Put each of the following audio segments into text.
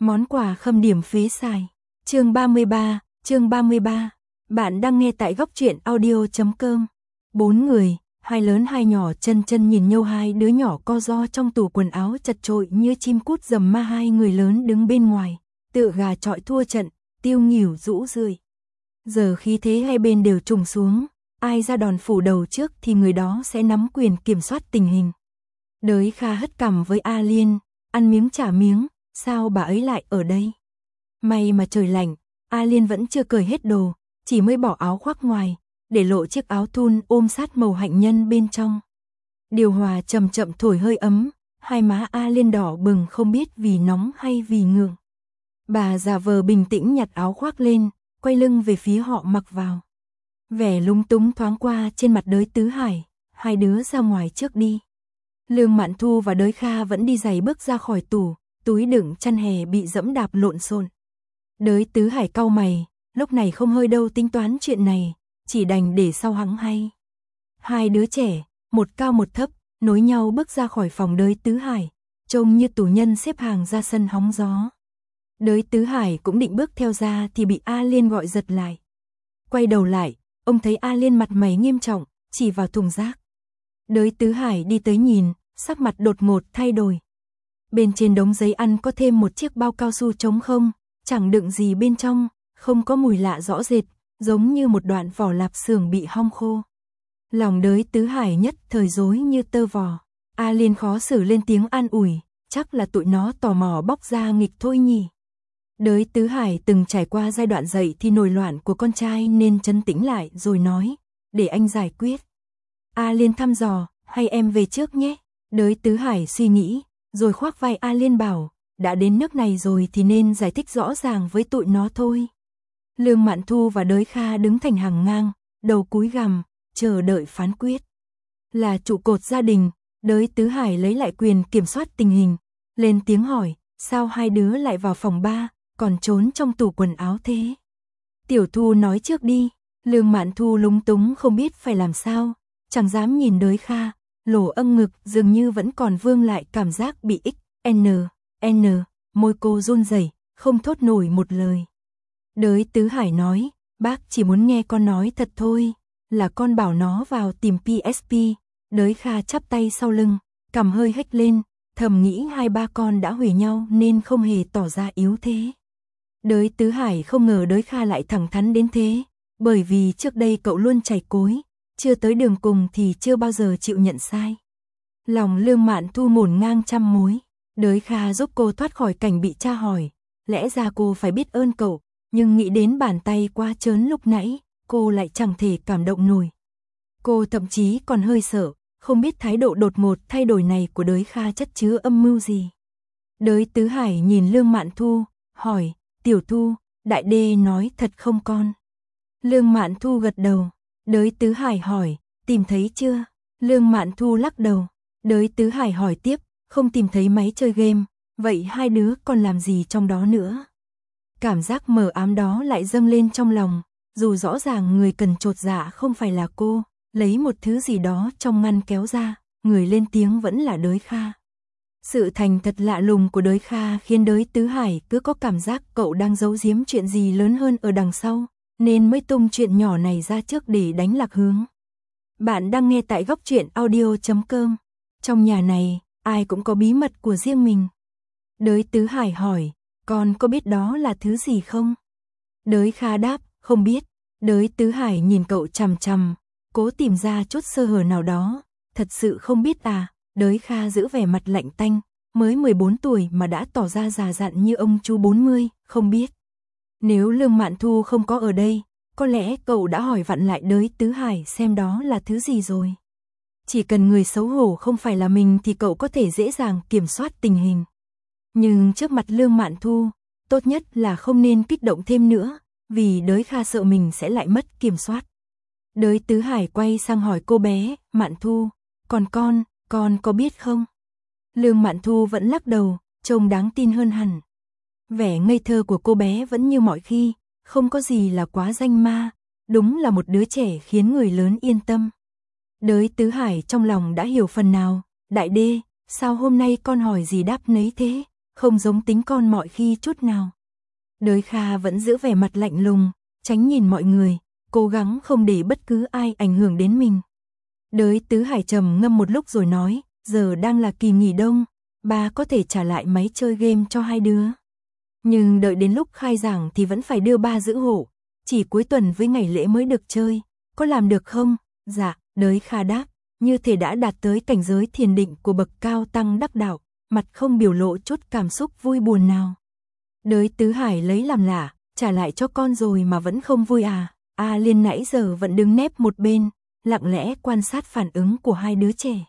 Món quà khâm điểm phế xài. Chương 33. Bạn đang nghe tại góc truyện audio.com. 4 người, hai lớn hai nhỏ chân nhìn nhau, hai đứa nhỏ co ro trong tủ quần áo chật chội như chim cút rầm ma, hai người lớn đứng bên ngoài, tựa gà chọi thua trận, tiêu nghỉu rũ rượi. Giờ khí thế hai bên đều trùng xuống, ai ra đòn phủ đầu trước thì người đó sẽ nắm quyền kiểm soát tình hình. Đới Kha hất cằm với A Liên, ăn miếng trả miếng, sao bà ấy lại ở đây? May mà trời lạnh, A Liên vẫn chưa cởi hết đồ, chỉ mới bỏ áo khoác ngoài, để lộ chiếc áo thun ôm sát màu hạnh nhân bên trong. Điều hòa chậm chậm thổi hơi ấm, hai má A Liên đỏ bừng không biết vì nóng hay vì ngượng. Bà giả vờ bình tĩnh nhặt áo khoác lên, quay lưng về phía họ mặc vào. Vẻ lúng túng thoáng qua trên mặt Đới Tứ Hải, hai đứa ra ngoài trước đi. Lương Mạn Thu và Đới Kha vẫn đi giày bước ra khỏi tủ, túi đựng chăn hè bị dẫm đạp lộn xộn. Đới Tứ Hải cau mày, lúc này không hơi đâu tính toán chuyện này, chỉ đành để sau hắn hay. Hai đứa trẻ, một cao một thấp, nối nhau bước ra khỏi phòng Đới Tứ Hải, trông như tù nhân xếp hàng ra sân hóng gió. Đới Tứ Hải cũng định bước theo ra thì bị A Liên gọi giật lại. Quay đầu lại, ông thấy A Liên mặt mày nghiêm trọng, chỉ vào thùng rác. Đới Tứ Hải đi tới nhìn, sắc mặt đột ngột thay đổi. Bên trên đống giấy ăn có thêm một chiếc bao cao su trống không, chẳng đựng gì bên trong, không có mùi lạ rõ rệt, giống như một đoạn vỏ lạp xưởng bị hong khô. Lòng Đới Tứ Hải nhất thời rối như tơ vò. A Liên khó xử lên tiếng an ủi, chắc là tụi nó tò mò bóc ra nghịch thôi nhỉ. Đới Tứ Hải từng trải qua giai đoạn dậy thì nổi loạn của con trai nên trấn tĩnh lại rồi nói, để anh giải quyết. A Liên thăm dò, hay em về trước nhé. Đới Tứ Hải suy nghĩ, rồi khoác vai A Liên bảo, đã đến nước này rồi thì nên giải thích rõ ràng với tụi nó thôi. Lương Mạn Thu và Đới Kha đứng thành hàng ngang, đầu cúi gằm, chờ đợi phán quyết. Là trụ cột gia đình, Đới Tứ Hải lấy lại quyền kiểm soát tình hình, lên tiếng hỏi, sao hai đứa lại vào phòng ba, còn trốn trong tủ quần áo thế? Tiểu Thu nói trước đi. Lương Mạn Thu lúng túng không biết phải làm sao, chẳng dám nhìn Đới Kha, lỗ âm ngực dường như vẫn còn vương lại cảm giác bị môi cô run rẩy, không thốt nổi một lời. Đới Tứ Hải nói, bác chỉ muốn nghe con nói thật thôi, là con bảo nó vào tìm PSP. Đới Kha chắp tay sau lưng, cằm hơi hếch lên, thầm nghĩ hai ba con đã hủy nhau nên không hề tỏ ra yếu thế. Đới Tứ Hải không ngờ Đới Kha lại thẳng thắn đến thế, bởi vì trước đây cậu luôn chảy cối, chưa tới đường cùng thì chưa bao giờ chịu nhận sai. Lòng Lương Mạn Thu ngổn ngang trăm mối. Đới Kha giúp cô thoát khỏi cảnh bị tra hỏi, lẽ ra cô phải biết ơn cậu, nhưng nghĩ đến bàn tay quá trớn lúc nãy, cô lại chẳng thể cảm động nổi. Cô thậm chí còn hơi sợ, không biết thái độ đột ngột thay đổi này của Đới Kha chất chứa âm mưu gì. Đới Tứ Hải nhìn Lương Mạn Thu, hỏi, Tiểu Thu, Đại Đê nói thật không con? Lương Mạn Thu gật đầu. Đới Tứ Hải hỏi, tìm thấy chưa? Lương Mạn Thu lắc đầu. Đới Tứ Hải hỏi tiếp, không tìm thấy máy chơi game, vậy hai đứa còn làm gì trong đó nữa? Cảm giác mờ ám đó lại dâng lên trong lòng, dù rõ ràng người cần chột dạ không phải là cô, lấy một thứ gì đó trong ngăn kéo ra, người lên tiếng vẫn là Đới Kha. Sự thành thật lạ lùng của Đới Kha khiến Đới Tứ Hải cứ có cảm giác cậu đang giấu giếm chuyện gì lớn hơn ở đằng sau, nên mới tung chuyện nhỏ này ra trước để đánh lạc hướng. Bạn đang nghe tại góc truyện audio.com. Trong nhà này, ai cũng có bí mật của riêng mình. Đới Tứ Hải hỏi, con có biết đó là thứ gì không? Đới Kha đáp, không biết. Đới Tứ Hải nhìn cậu chằm chằm, cố tìm ra chút sơ hở nào đó, thật sự không biết à? Đới Kha giữ vẻ mặt lạnh tanh, mới 14 tuổi mà đã tỏ ra già dặn như ông chú 40, không biết. Nếu Lương Mạn Thu không có ở đây, có lẽ cậu đã hỏi vặn lại Đới Tứ Hải xem đó là thứ gì rồi. Chỉ cần người xấu hổ không phải là mình thì cậu có thể dễ dàng kiểm soát tình hình. Nhưng trước mặt Lương Mạn Thu, tốt nhất là không nên kích động thêm nữa, vì Đới Kha sợ mình sẽ lại mất kiểm soát. Đới Tứ Hải quay sang hỏi cô bé, Mạn Thu, còn con có biết không? Lương Mạn Thu vẫn lắc đầu, trông đáng tin hơn hẳn. Vẻ ngây thơ của cô bé vẫn như mọi khi, không có gì là quá danh ma, đúng là một đứa trẻ khiến người lớn yên tâm. Đới Tứ Hải trong lòng đã hiểu phần nào, Đại Đê, sao hôm nay con hỏi gì đáp nấy thế? không giống tính con mọi khi chút nào. Đới Kha vẫn giữ vẻ mặt lạnh lùng, tránh nhìn mọi người, cố gắng không để bất cứ ai ảnh hưởng đến mình. Đới Tứ Hải trầm ngâm một lúc rồi nói, giờ đang là kỳ nghỉ đông, ba có thể trả lại máy chơi game cho hai đứa. Nhưng đợi đến lúc khai giảng thì vẫn phải đưa ba giữ hộ, chỉ cuối tuần với ngày lễ mới được chơi, có làm được không? Dạ, Đới Kha đáp, như thể đã đạt tới cảnh giới thiền định của bậc cao tăng đắc đạo, mặt không biểu lộ chút cảm xúc vui buồn nào. Đới Tứ Hải lấy làm lạ, trả lại cho con rồi mà vẫn không vui à? A Liên nãy giờ vẫn đứng nép một bên, lặng lẽ quan sát phản ứng của hai đứa trẻ.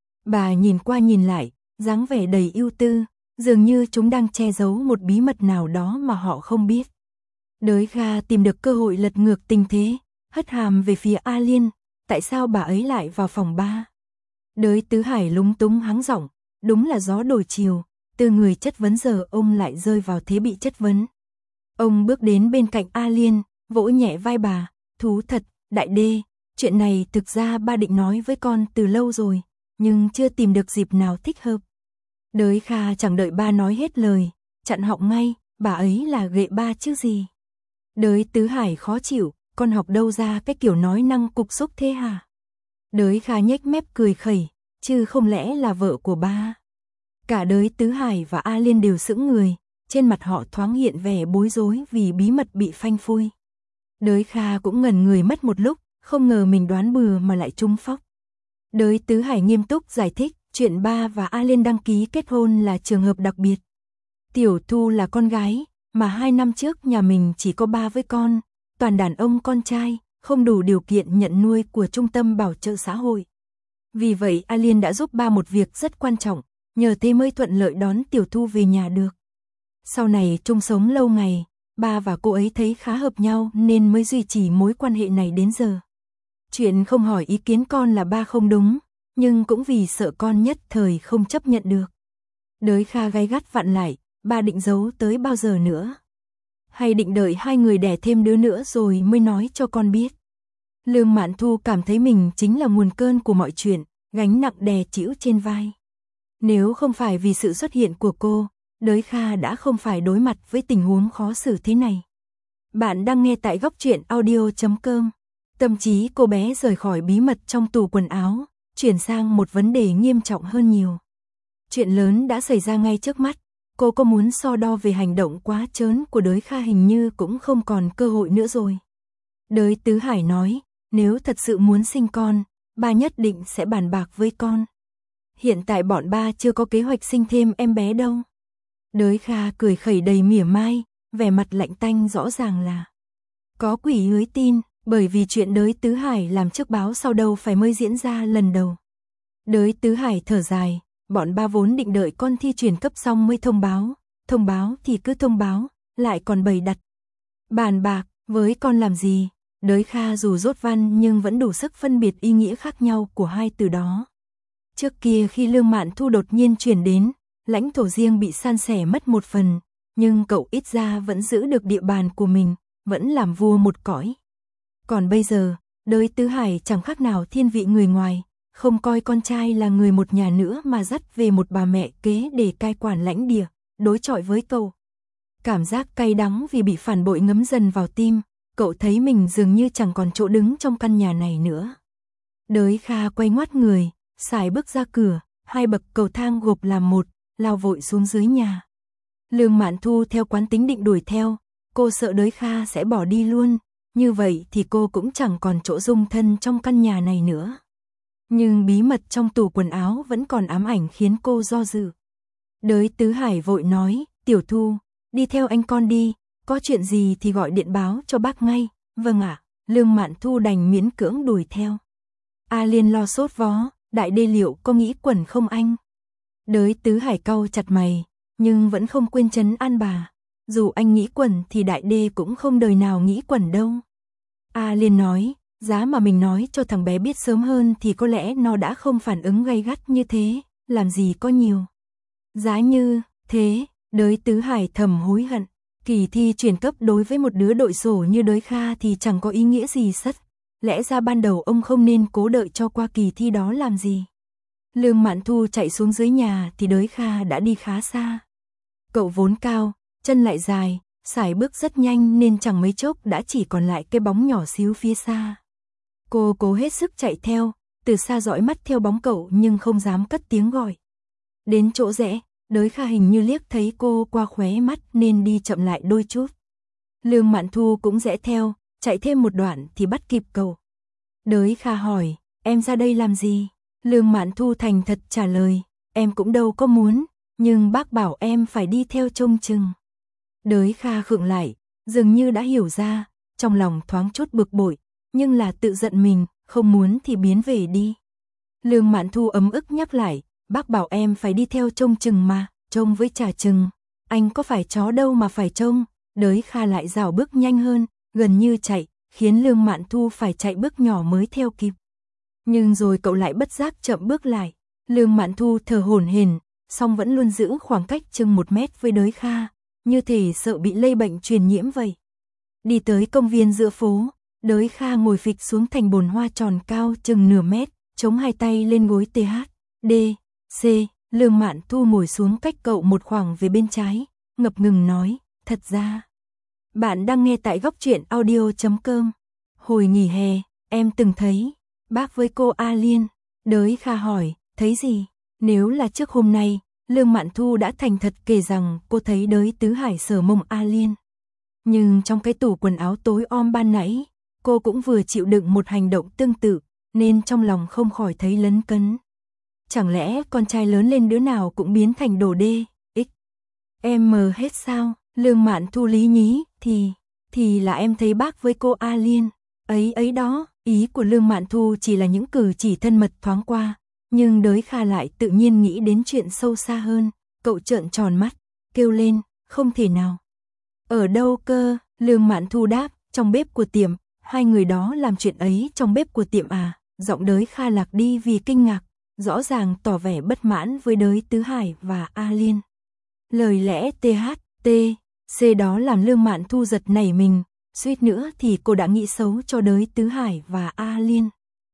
Bà nhìn qua nhìn lại, dáng vẻ đầy ưu tư, dường như chúng đang che giấu một bí mật nào đó mà họ không biết. Đới Kha tìm được cơ hội lật ngược tình thế, hất hàm về phía A Liên, tại sao bà ấy lại vào phòng ba? Đới Tứ Hải lúng túng hắng giọng, đúng là gió đổi chiều, từ người chất vấn giờ ông lại rơi vào thế bị chất vấn. Ông bước đến bên cạnh A Liên, vỗ nhẹ vai bà, thú thật, đại đê, chuyện này thực ra ba định nói với con từ lâu rồi, nhưng chưa tìm được dịp nào thích hợp. Đới Kha chẳng đợi ba nói hết lời, chặn họng ngay, bà ấy là ghệ ba chứ gì. Đới Tứ Hải khó chịu, con học đâu ra cái kiểu nói năng cục xúc thế hả? Đới Kha nhếch mép cười khẩy, chứ không lẽ là vợ của ba? Cả Đới Tứ Hải và A Liên đều sững người, trên mặt họ thoáng hiện vẻ bối rối vì bí mật bị phanh phui. Đới Kha cũng ngẩn người mất một lúc, không ngờ mình đoán bừa mà lại trúng phóc. Đới Tứ Hải nghiêm túc giải thích, chuyện ba và A Liên đăng ký kết hôn là trường hợp đặc biệt. Tiểu Thu là con gái, mà 2 năm trước nhà mình chỉ có ba với con, toàn đàn ông con trai, không đủ điều kiện nhận nuôi của Trung tâm Bảo trợ xã hội. Vì vậy A Liên đã giúp ba một việc rất quan trọng, nhờ thế mới thuận lợi đón Tiểu Thu về nhà được. Sau này chung sống lâu ngày, ba và cô ấy thấy khá hợp nhau nên mới duy trì mối quan hệ này đến giờ. Chuyện không hỏi ý kiến con là ba không đúng, nhưng cũng vì sợ con nhất thời không chấp nhận được. Đới Kha gay gắt vặn lại, ba định giấu tới bao giờ nữa? Hay định đợi hai người đẻ thêm đứa nữa rồi mới nói cho con biết? Lương Mạn Thu cảm thấy mình chính là nguồn cơn của mọi chuyện, gánh nặng đè trĩu trên vai. Nếu không phải vì sự xuất hiện của cô, Đới Kha đã không phải đối mặt với tình huống khó xử thế này. Bạn đang nghe tại góc truyện audio.com. Tâm trí cô bé rời khỏi bí mật trong tủ quần áo, chuyển sang một vấn đề nghiêm trọng hơn nhiều. Chuyện lớn đã xảy ra ngay trước mắt, cô có muốn so đo về hành động quá trớn của Đới Kha hình như cũng không còn cơ hội nữa rồi. Đới Tứ Hải nói, nếu thật sự muốn sinh con, ba nhất định sẽ bàn bạc với con. Hiện tại bọn ba chưa có kế hoạch sinh thêm em bé đâu. Đới Kha cười khẩy đầy mỉa mai, vẻ mặt lạnh tanh rõ ràng là có quỷ ưới tin, bởi vì chuyện Đới Tứ Hải làm trước báo sau đâu phải mới diễn ra lần đầu. Đới Tứ Hải thở dài, bọn ba vốn định đợi con thi chuyển cấp xong mới thông báo thì cứ thông báo, lại còn bày đặt. Bàn bạc, với con làm gì? Đới Kha dù dốt văn nhưng vẫn đủ sức phân biệt ý nghĩa khác nhau của hai từ đó. Trước kia khi Lương Mạn Thu đột nhiên chuyển đến, lãnh thổ riêng bị san sẻ mất một phần, nhưng cậu ít ra vẫn giữ được địa bàn của mình, vẫn làm vua một cõi. Còn bây giờ, Đới Tứ Hải chẳng khác nào thiên vị người ngoài, không coi con trai là người một nhà nữa mà dắt về một bà mẹ kế để cai quản lãnh địa, đối chọi với cậu. Cảm giác cay đắng vì bị phản bội ngấm dần vào tim, cậu thấy mình dường như chẳng còn chỗ đứng trong căn nhà này nữa. Đới Kha quay ngoắt người, sải bước ra cửa, 2 bậc cầu thang gộp làm một, lao vội xuống dưới nhà. Lương Mạn Thu theo quán tính định đuổi theo, cô sợ Đới Kha sẽ bỏ đi luôn, như vậy thì cô cũng chẳng còn chỗ dung thân trong căn nhà này nữa. Nhưng bí mật trong tủ quần áo vẫn còn ám ảnh khiến cô do dự. Đới Tứ Hải vội nói, Tiểu Thu, đi theo anh con đi, có chuyện gì thì gọi điện báo cho bác ngay. Vâng ạ, Lương Mạn Thu đành miễn cưỡng đuổi theo. A Liên lo sốt vó, đại đê liệu có nghĩ quẩn không anh? Đới Tứ Hải cau chặt mày, nhưng vẫn không quên trấn an bà. Dù anh nghĩ quẩn thì đại đê cũng không đời nào nghĩ quẩn đâu. A Liên nói, giá mà mình nói cho thằng bé biết sớm hơn thì có lẽ nó đã không phản ứng gay gắt như thế, làm gì có nhiều. Giá như thế, Đới Tứ Hải thầm hối hận. Kỳ thi chuyển cấp đối với một đứa đội sổ như Đới Kha thì chẳng có ý nghĩa gì sất. Lẽ ra ban đầu ông không nên cố đợi cho qua kỳ thi đó làm gì. Lương Mạn Thu chạy xuống dưới nhà thì Đới Kha đã đi khá xa. Cậu vốn cao, chân lại dài, sải bước rất nhanh nên chẳng mấy chốc đã chỉ còn lại cái bóng nhỏ xíu phía xa. Cô cố hết sức chạy theo, từ xa dõi mắt theo bóng cậu nhưng không dám cất tiếng gọi. Đến chỗ rẽ, Đới Kha hình như liếc thấy cô qua khóe mắt nên đi chậm lại đôi chút. Lương Mạn Thu cũng rẽ theo, chạy thêm một đoạn thì bắt kịp cậu. Đới Kha hỏi, em ra đây làm gì? Lương Mạn Thu thành thật trả lời, em cũng đâu có muốn, nhưng bác bảo em phải đi theo trông chừng. Đới Kha khựng lại, dường như đã hiểu ra, trong lòng thoáng chút bực bội, nhưng là tự giận mình, không muốn thì biến về đi. Lương Mạn Thu ấm ức nhắc lại, bác bảo em phải đi theo trông chừng mà, trông với trả chừng, anh có phải chó đâu mà phải trông. Đới Kha lại rảo bước nhanh hơn, gần như chạy, khiến Lương Mạn Thu phải chạy bước nhỏ mới theo kịp. Nhưng rồi cậu lại bất giác chậm bước lại. Lương Mạn Thu thở hổn hển, song vẫn luôn giữ khoảng cách chừng 1 mét với Đới Kha, như thể sợ bị lây bệnh truyền nhiễm vậy. Đi tới công viên giữa phố, Đới Kha ngồi phịch xuống thành bồn hoa tròn cao chừng nửa mét, chống hai tay lên gối THD, C. Lương Mạn Thu ngồi xuống cách cậu một khoảng về bên trái, ngập ngừng nói, thật ra. Bạn đang nghe tại góc truyện audio.com. Hồi nghỉ hè, em từng thấy bác với cô A Liên. Đới Kha hỏi, thấy gì? Nếu là trước hôm nay, Lương Mạn Thu đã thành thật kể rằng cô thấy Đới Tứ Hải sờ mông A Liên. Nhưng trong cái tủ quần áo tối om ban nãy, cô cũng vừa chịu đựng một hành động tương tự, nên trong lòng không khỏi thấy lấn cấn. Chẳng lẽ con trai lớn lên đứa nào cũng biến thành đồ đê, x, m hết sao? Lương Mạn Thu lý nhí, thì là em thấy bác với cô A Liên, ấy đó, ý của Lương Mạn Thu chỉ là những cử chỉ thân mật thoáng qua, nhưng Đới Kha lại tự nhiên nghĩ đến chuyện sâu xa hơn, cậu trợn tròn mắt, kêu lên, không thể nào. Ở đâu cơ? Lương Mạn Thu đáp, trong bếp của tiệm, hai người đó làm chuyện ấy trong bếp của tiệm à? Giọng Đới Kha lạc đi vì kinh ngạc, rõ ràng tỏ vẻ bất mãn với Đới Tứ Hải và A Liên. Lời lẽ THT đó làm Lương Mạn Thu giật nảy mình, suýt nữa thì cô đã nghĩ xấu cho Đới Tứ Hải và A Liên.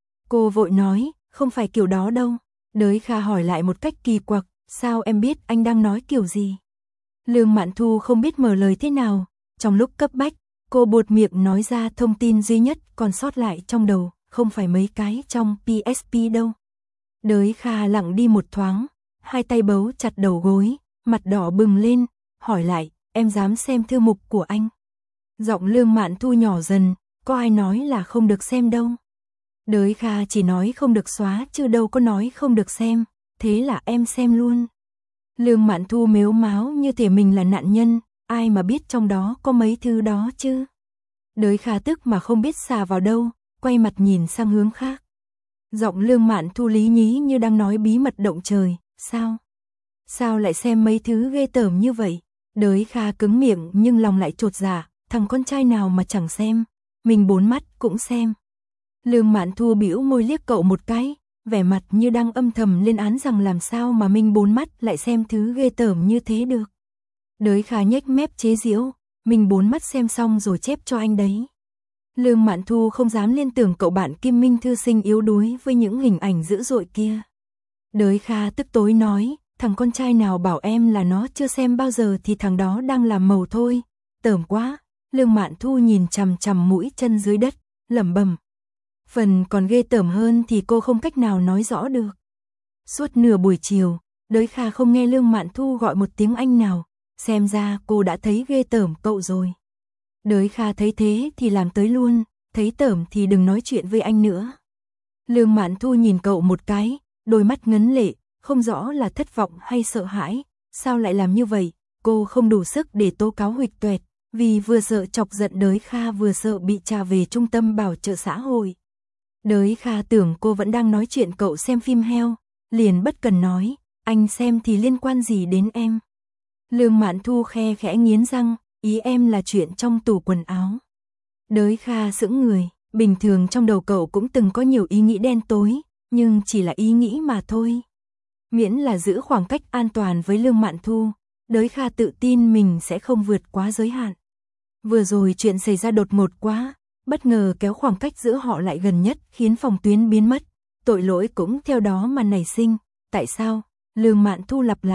Cô vội nói, không phải kiểu đó đâu. Đới Kha hỏi lại một cách kỳ quặc, sao em biết anh đang nói kiểu gì? Lương Mạn Thu không biết mở lời thế nào, trong lúc cấp bách, cô buột miệng nói ra thông tin duy nhất còn sót lại trong đầu, không phải mấy cái trong PSP đâu. Đới Kha lặng đi một thoáng, hai tay bấu chặt đầu gối, mặt đỏ bừng lên, hỏi lại, em dám xem thư mục của anh? Giọng Lương Mạn Thu nhỏ dần, có ai nói là không được xem đâu. Đới Kha chỉ nói không được xóa chứ đâu có nói không được xem, thế là em xem luôn. Lương Mạn Thu mếu máo như thể mình là nạn nhân, ai mà biết trong đó có mấy thứ đó chứ. Đới Kha tức mà không biết xà vào đâu, quay mặt nhìn sang hướng khác. Giọng Lương Mạn Thu lý nhí như đang nói bí mật động trời, sao? Sao lại xem mấy thứ ghê tởm như vậy? Đới Kha cứng miệng nhưng lòng lại chột dạ, thằng con trai nào mà chẳng xem, mình 4 mắt cũng xem. Lương Mạn Thu bĩu môi liếc cậu một cái, vẻ mặt như đang âm thầm lên án rằng làm sao mà mình 4 mắt lại xem thứ ghê tởm như thế được. Đới Kha nhếch mép chế giễu, mình 4 mắt xem xong rồi chép cho anh đấy. Lương Mạn Thu không dám liên tưởng cậu bạn Kim Minh thư sinh yếu đuối với những hình ảnh dữ dội kia. Đới Kha tức tối nói, thằng con trai nào bảo em là nó chưa xem bao giờ thì thằng đó đang làm màu thôi, tởm quá. Lương Mạn Thu nhìn chằm chằm mũi chân dưới đất, lẩm bẩm. Phần còn ghê tởm hơn thì cô không cách nào nói rõ được. Suốt nửa buổi chiều, Đới Kha không nghe Lương Mạn Thu gọi một tiếng anh nào, xem ra cô đã thấy ghê tởm cậu rồi. Đới Kha thấy thế thì làm tới luôn, thấy tởm thì đừng nói chuyện với anh nữa. Lương Mạn Thu nhìn cậu một cái, đôi mắt ngấn lệ, không rõ là thất vọng hay sợ hãi, sao lại làm như vậy, cô không đủ sức để tố cáo huỵch toẹt, vì vừa sợ chọc giận Đới Kha vừa sợ bị trả về trung tâm bảo trợ xã hội. Đới Kha tưởng cô vẫn đang nói chuyện cậu xem phim heo, liền bất cần nói, anh xem thì liên quan gì đến em. Lương Mạn Thu khe khẽ nghiến răng, ý em là chuyện trong tủ quần áo. Đới Kha sững người, bình thường trong đầu cậu cũng từng có nhiều ý nghĩ đen tối, nhưng chỉ là ý nghĩ mà thôi. Miễn là giữ khoảng cách an toàn với Lương Mạn Thu, Đới Kha tự tin mình sẽ không vượt quá giới hạn. Vừa rồi chuyện xảy ra đột ngột quá, bất ngờ kéo khoảng cách giữa họ lại gần nhất khiến phòng tuyến biến mất, tội lỗi cũng theo đó mà nảy sinh. Tại sao? Lương Mạn Thu lặp lại,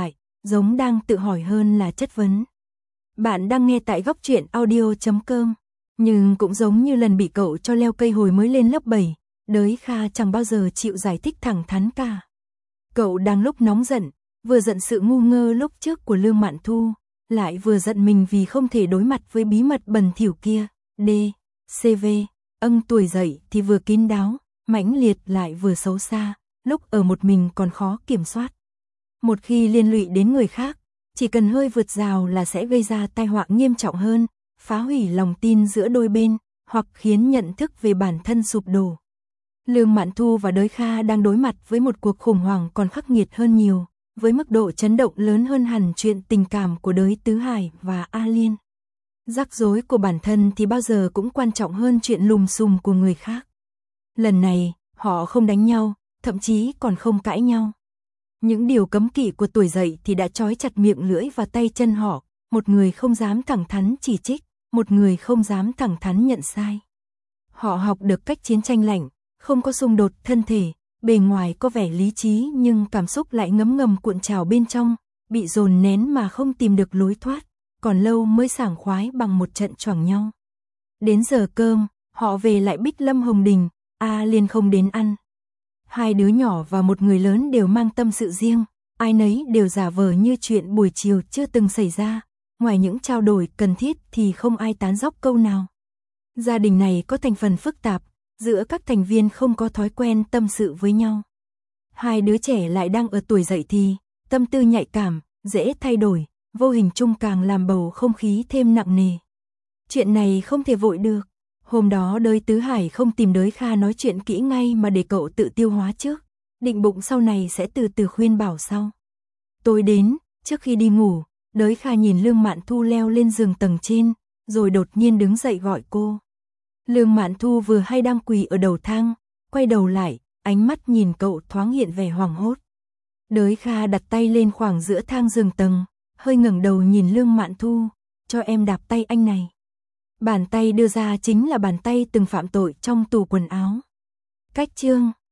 giống đang tự hỏi hơn là chất vấn. Bạn đang nghe tại góc truyện audio.com, nhưng cũng giống như lần bị cậu cho leo cây hồi mới lên lớp 7, Đới Kha chẳng bao giờ chịu giải thích thẳng thắn cả. Cậu đang lúc nóng giận, vừa giận sự ngu ngơ lúc trước của Lương Mạn Thu, lại vừa giận mình vì không thể đối mặt với bí mật bẩn thỉu kia. CV, tuổi dậy thì vừa kín đáo, mãnh liệt lại vừa xấu xa, lúc ở một mình còn khó kiểm soát. Một khi liên lụy đến người khác, chỉ cần hơi vượt rào là sẽ gây ra tai họa nghiêm trọng hơn, phá hủy lòng tin giữa đôi bên, hoặc khiến nhận thức về bản thân sụp đổ. Lương Mạn Thu và Đới Kha đang đối mặt với một cuộc khủng hoảng còn khắc nghiệt hơn nhiều, với mức độ chấn động lớn hơn hẳn chuyện tình cảm của Đới Tứ Hải và A Liên. Rắc rối của bản thân thì bao giờ cũng quan trọng hơn chuyện lùm xùm của người khác. Lần này, họ không đánh nhau, thậm chí còn không cãi nhau. Những điều cấm kỵ của tuổi dậy thì đã trói chặt miệng lưỡi và tay chân họ, một người không dám thẳng thắn chỉ trích, một người không dám thẳng thắn nhận sai. Họ học được cách chiến tranh lạnh, không có xung đột thân thể, bề ngoài có vẻ lý trí nhưng cảm xúc lại ngấm ngầm cuộn trào bên trong, bị dồn nén mà không tìm được lối thoát, còn lâu mới sảng khoái bằng một trận choảng nhau. Đến giờ cơm, họ về lại Bích Lâm Hồng Đình, A Liên không đến ăn. Hai đứa nhỏ và một người lớn đều mang tâm sự riêng, ai nấy đều giả vờ như chuyện buổi chiều chưa từng xảy ra, ngoài những trao đổi cần thiết thì không ai tán dóc câu nào. Gia đình này có thành phần phức tạp, giữa các thành viên không có thói quen tâm sự với nhau. Hai đứa trẻ lại đang ở tuổi dậy thì, tâm tư nhạy cảm, dễ thay đổi, vô hình chung càng làm bầu không khí thêm nặng nề. Chuyện này không thể vội được. Hôm đó Đới Tứ Hải không tìm Đới Kha nói chuyện kỹ ngay mà để cậu tự tiêu hóa trước, định bụng sau này sẽ từ từ khuyên bảo sau. Tối đến, trước khi đi ngủ, Đới Kha nhìn Lương Mạn Thu leo lên giường tầng trên, rồi đột nhiên đứng dậy gọi cô. Lương Mạn Thu vừa hay đang quỳ ở đầu thang, quay đầu lại, ánh mắt nhìn cậu thoáng hiện vẻ hoảng hốt. Đới Kha đặt tay lên khoảng giữa thang giường tầng, hơi ngẩng đầu nhìn Lương Mạn Thu, cho em đạp tay anh này. Bàn tay đưa ra chính là bàn tay từng phạm tội trong tủ quần áo. Cách chương